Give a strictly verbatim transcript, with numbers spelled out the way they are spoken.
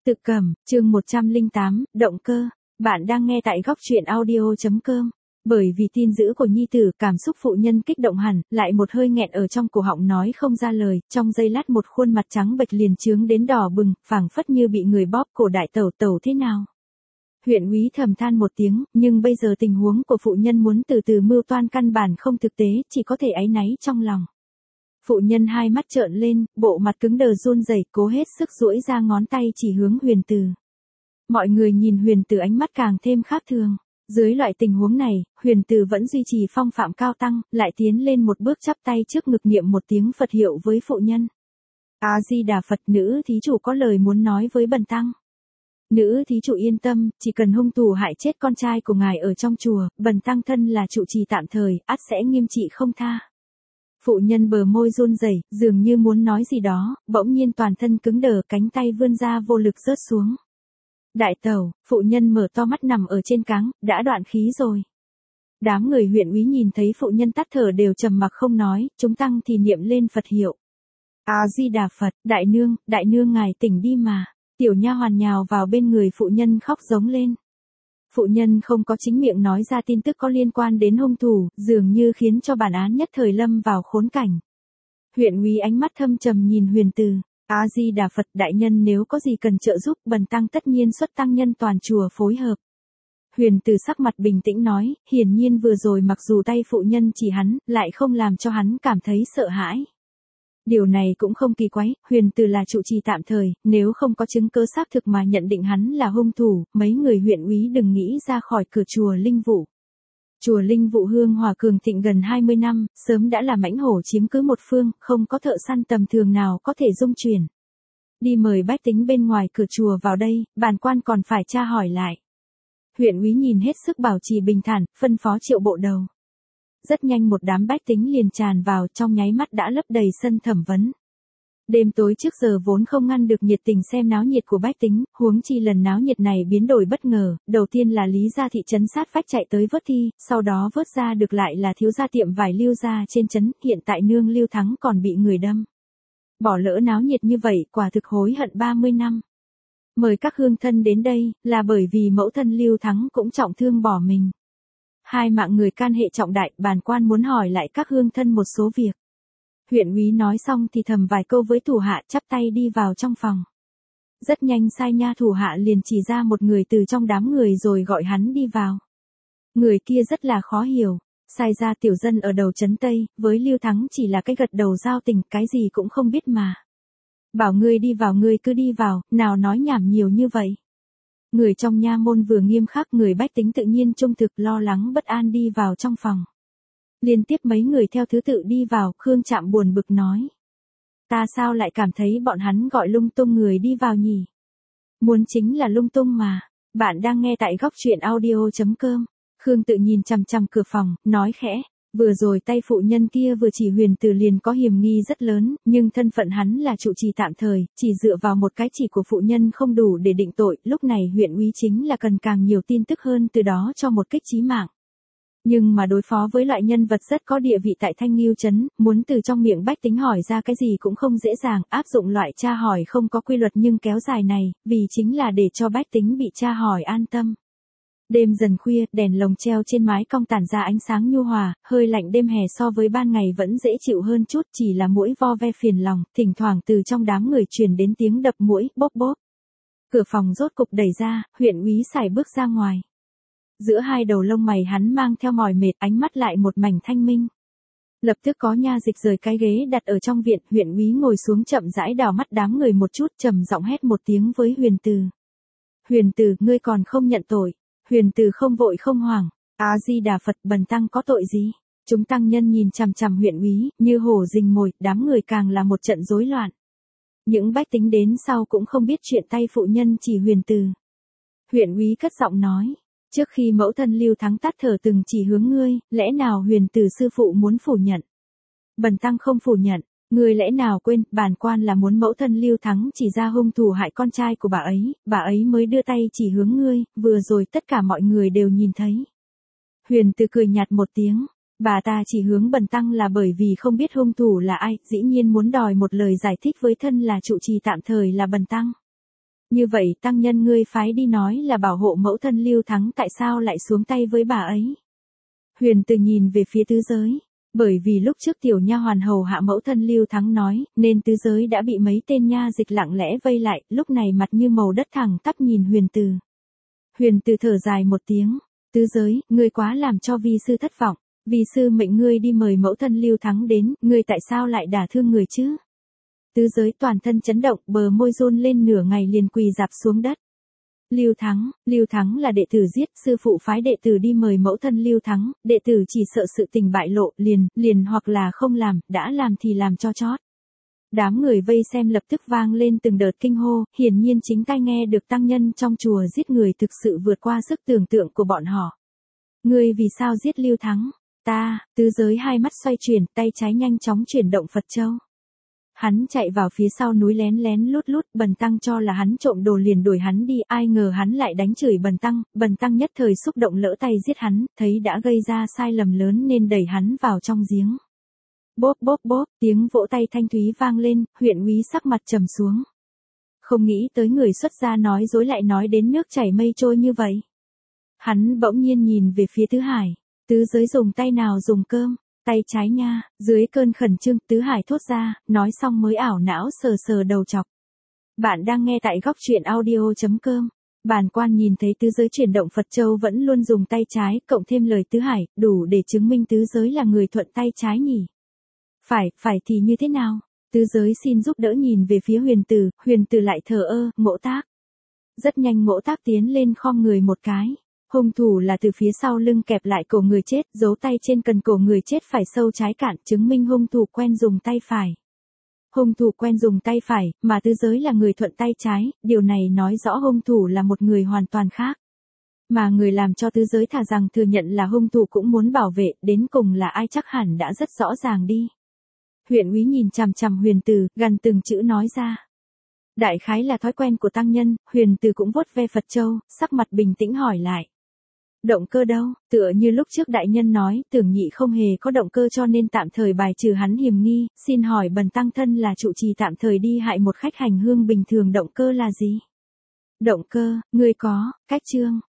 Tự Cầm, chương một trăm lẻ tám, động cơ. Bạn đang nghe tại góc truyện audio chấm com. Bởi vì tin dữ của nhi tử, cảm xúc phụ nhân kích động hẳn, lại một hơi nghẹn ở trong cổ họng nói không ra lời, trong giây lát một khuôn mặt trắng bệch liền chướng đến đỏ bừng, phảng phất như bị người bóp cổ. Đại tẩu tẩu thế nào? Huyện úy thầm than một tiếng, nhưng bây giờ tình huống của phụ nhân muốn từ từ mưu toan căn bản không thực tế, chỉ có thể áy náy trong lòng. Phụ nhân hai mắt trợn lên, bộ mặt cứng đờ run rẩy, cố hết sức duỗi ra ngón tay chỉ hướng Huyền Từ. Mọi người nhìn Huyền Từ ánh mắt càng thêm khác thường. Dưới loại tình huống này, Huyền Từ vẫn duy trì phong phạm cao tăng, lại tiến lên một bước chắp tay trước ngực niệm một tiếng Phật hiệu với phụ nhân. A Di Đà Phật, nữ thí chủ có lời muốn nói với bần tăng. Nữ thí chủ yên tâm, chỉ cần hung thủ hại chết con trai của ngài ở trong chùa, bần tăng thân là trụ trì tạm thời, ắt sẽ nghiêm trị không tha. Phụ nhân bờ môi run rẩy, dường như muốn nói gì đó, bỗng nhiên toàn thân cứng đờ, cánh tay vươn ra vô lực rớt xuống. Đại tẩu, phụ nhân mở to mắt nằm ở trên cáng, đã đoạn khí rồi. Đám người huyện úy nhìn thấy phụ nhân tắt thở đều trầm mặc không nói, chúng tăng thì niệm lên Phật hiệu. A Di Đà Phật, đại nương, đại nương ngài tỉnh đi mà. Tiểu nha hoàn nhào vào bên người phụ nhân khóc giống lên. Phụ nhân không có chính miệng nói ra tin tức có liên quan đến hung thủ, dường như khiến cho bản án nhất thời lâm vào khốn cảnh. Huyện úy ánh mắt thâm trầm nhìn Huyền Từ. A Di Đà Phật, đại nhân nếu có gì cần trợ giúp, bần tăng tất nhiên xuất tăng nhân toàn chùa phối hợp. Huyền Từ sắc mặt bình tĩnh nói, hiển nhiên vừa rồi mặc dù tay phụ nhân chỉ hắn, lại không làm cho hắn cảm thấy sợ hãi. Điều này cũng không kỳ quái, Huyền Từ là trụ trì tạm thời, nếu không có chứng cứ xác thực mà nhận định hắn là hung thủ, mấy người huyện úy đừng nghĩ ra khỏi cửa chùa Linh Vụ. Chùa Linh Vụ hương hòa cường thịnh gần hai mươi năm, sớm đã là mãnh hổ chiếm cứ một phương, không có thợ săn tầm thường nào có thể dung chuyển. Đi mời bách tính bên ngoài cửa chùa vào đây, bản quan còn phải tra hỏi lại. Huyện úy nhìn hết sức bảo trì bình thản, phân phó Triệu bộ đầu. Rất nhanh một đám bách tính liền tràn vào, trong nháy mắt đã lấp đầy sân thẩm vấn. Đêm tối trước giờ vốn không ngăn được nhiệt tình xem náo nhiệt của bách tính, huống chi lần náo nhiệt này biến đổi bất ngờ, đầu tiên là Lý gia thị trấn sát vách chạy tới vớt thi, sau đó vớt ra được lại là thiếu gia tiệm vải Lưu gia trên trấn, hiện tại nương Lưu Thắng còn bị người đâm. Bỏ lỡ náo nhiệt như vậy, quả thực hối hận ba mươi năm. Mời các hương thân đến đây, là bởi vì mẫu thân Lưu Thắng cũng trọng thương bỏ mình. Hai mạng người can hệ trọng đại, bản quan muốn hỏi lại các hương thân một số việc. Huyện úy nói xong thì thầm vài câu với thủ hạ, chắp tay đi vào trong phòng. Rất nhanh sai nha thủ hạ liền chỉ ra một người từ trong đám người rồi gọi hắn đi vào. Người kia rất là khó hiểu, sai ra tiểu dân ở đầu trấn Tây, với Lưu Thắng chỉ là cái gật đầu giao tình, cái gì cũng không biết mà. Bảo ngươi đi vào ngươi cứ đi vào, nào nói nhảm nhiều như vậy. Người trong nha môn vừa nghiêm khắc, người bách tính tự nhiên trung thực lo lắng bất an đi vào trong phòng. Liên tiếp mấy người theo thứ tự đi vào, Khương Trạm buồn bực nói. Ta sao lại cảm thấy bọn hắn gọi lung tung người đi vào nhỉ? Muốn chính là lung tung mà. Bạn đang nghe tại góc truyện audio chấm com. Khương tự nhìn chằm chằm cửa phòng, nói khẽ. Vừa rồi tay phụ nhân kia vừa chỉ Huyền Từ liền có hiểm nghi rất lớn, nhưng thân phận hắn là trụ trì tạm thời, chỉ dựa vào một cái chỉ của phụ nhân không đủ để định tội, lúc này huyện úy chính là cần càng nhiều tin tức hơn từ đó cho một kích chí mạng. Nhưng mà đối phó với loại nhân vật rất có địa vị tại Thanh Nghiêu trấn, muốn từ trong miệng bách tính hỏi ra cái gì cũng không dễ dàng, áp dụng loại tra hỏi không có quy luật nhưng kéo dài này, vì chính là để cho bách tính bị tra hỏi an tâm. Đêm dần khuya, đèn lồng treo trên mái cong tản ra ánh sáng nhu hòa, hơi lạnh đêm hè so với ban ngày vẫn dễ chịu hơn chút, chỉ là muỗi vo ve phiền lòng, thỉnh thoảng từ trong đám người truyền đến tiếng đập muỗi, bốp bốp. Cửa phòng rốt cục đẩy ra, huyện úy sải bước ra ngoài. Giữa hai đầu lông mày hắn mang theo mỏi mệt, ánh mắt lại một mảnh thanh minh. Lập tức có nha dịch rời cái ghế đặt ở trong viện, huyện úy ngồi xuống chậm rãi đảo mắt đám người một chút, trầm giọng hét một tiếng với Huyền Từ. Huyền Từ, ngươi còn không nhận tội. Huyền Từ không vội không hoảng. A Di Đà Phật, bần tăng có tội gì? Chúng tăng nhân nhìn chằm chằm huyện úy, như hổ rình mồi, đám người càng là một trận rối loạn. Những bách tính đến sau cũng không biết chuyện tay phụ nhân chỉ Huyền Từ. Huyện úy cất giọng nói, trước khi mẫu thân Lưu Thắng tắt thở từng chỉ hướng ngươi, lẽ nào Huyền Từ sư phụ muốn phủ nhận? Bần tăng không phủ nhận. Ngươi lẽ nào quên, bản quan là muốn mẫu thân Lưu Thắng chỉ ra hung thủ hại con trai của bà ấy, bà ấy mới đưa tay chỉ hướng ngươi, vừa rồi tất cả mọi người đều nhìn thấy. Huyền Từ cười nhạt một tiếng, bà ta chỉ hướng bần tăng là bởi vì không biết hung thủ là ai, dĩ nhiên muốn đòi một lời giải thích với thân là trụ trì tạm thời là bần tăng. Như vậy tăng nhân ngươi phái đi nói là bảo hộ mẫu thân Lưu Thắng tại sao lại xuống tay với bà ấy? Huyền Từ nhìn về phía tứ giới. Bởi vì lúc trước tiểu nha hoàn hầu hạ mẫu thân Lưu Thắng nói, nên tứ giới đã bị mấy tên nha dịch lặng lẽ vây lại, lúc này mặt như màu đất thẳng tắp nhìn Huyền Từ. Huyền Từ thở dài một tiếng, tứ giới, ngươi quá làm cho vi sư thất vọng, vi sư mệnh ngươi đi mời mẫu thân Lưu Thắng đến, ngươi tại sao lại đả thương người chứ? Tứ giới toàn thân chấn động, bờ môi run lên nửa ngày liền quỳ rạp xuống đất. Lưu Thắng, Lưu Thắng là đệ tử giết, sư phụ phái đệ tử đi mời mẫu thân Lưu Thắng, đệ tử chỉ sợ sự tình bại lộ, liền, liền hoặc là không làm, đã làm thì làm cho chót. Đám người vây xem lập tức vang lên từng đợt kinh hô, hiển nhiên chính tai nghe được tăng nhân trong chùa giết người thực sự vượt qua sức tưởng tượng của bọn họ. Ngươi vì sao giết Lưu Thắng? Ta, tứ giới hai mắt xoay chuyển, tay trái nhanh chóng chuyển động Phật châu. Hắn chạy vào phía sau núi lén lén lút lút, Bần Tăng cho là hắn trộm đồ liền đuổi hắn đi, ai ngờ hắn lại đánh chửi Bần Tăng, Bần Tăng nhất thời xúc động lỡ tay giết hắn, thấy đã gây ra sai lầm lớn nên đẩy hắn vào trong giếng. Bốp bốp bốp, tiếng vỗ tay thanh thúy vang lên, huyện úy sắc mặt trầm xuống. Không nghĩ tới người xuất gia nói dối lại nói đến nước chảy mây trôi như vậy. Hắn bỗng nhiên nhìn về phía Tứ Hải, tứ giới dùng tay nào dùng cơm? Tay trái nha, dưới cơn khẩn trương, Tứ Hải thốt ra, nói xong mới ảo não sờ sờ đầu chọc. Bạn đang nghe tại góc truyện audio chấm com. Bản quan nhìn thấy tứ giới chuyển động Phật châu vẫn luôn dùng tay trái, cộng thêm lời Tứ Hải, đủ để chứng minh tứ giới là người thuận tay trái nhỉ. Phải, phải thì như thế nào? Tứ giới xin giúp đỡ nhìn về phía Huyền Từ, Huyền Từ lại thờ ơ, Mỗ Tác. Rất nhanh Mỗ Tác tiến lên khom người một cái. Hung thủ là từ phía sau lưng kẹp lại cổ người chết, giấu tay trên cần cổ người chết phải sâu trái cạn, chứng minh hung thủ quen dùng tay phải. Hung thủ quen dùng tay phải, mà tứ giới là người thuận tay trái, điều này nói rõ hung thủ là một người hoàn toàn khác. Mà người làm cho tứ giới thà rằng thừa nhận là hung thủ cũng muốn bảo vệ, đến cùng là ai chắc hẳn đã rất rõ ràng đi. Huyện úy nhìn chằm chằm Huyền Từ, gần từng chữ nói ra. Đại khái là thói quen của tăng nhân, Huyền Từ cũng vuốt ve Phật châu, sắc mặt bình tĩnh hỏi lại. Động cơ đâu? Tựa như lúc trước đại nhân nói, Tưởng Nhị không hề có động cơ cho nên tạm thời bài trừ hắn hiềm nghi, xin hỏi Bần Tăng thân là trụ trì tạm thời đi hại một khách hành hương bình thường, động cơ là gì? Động cơ, ngươi có, cách chương,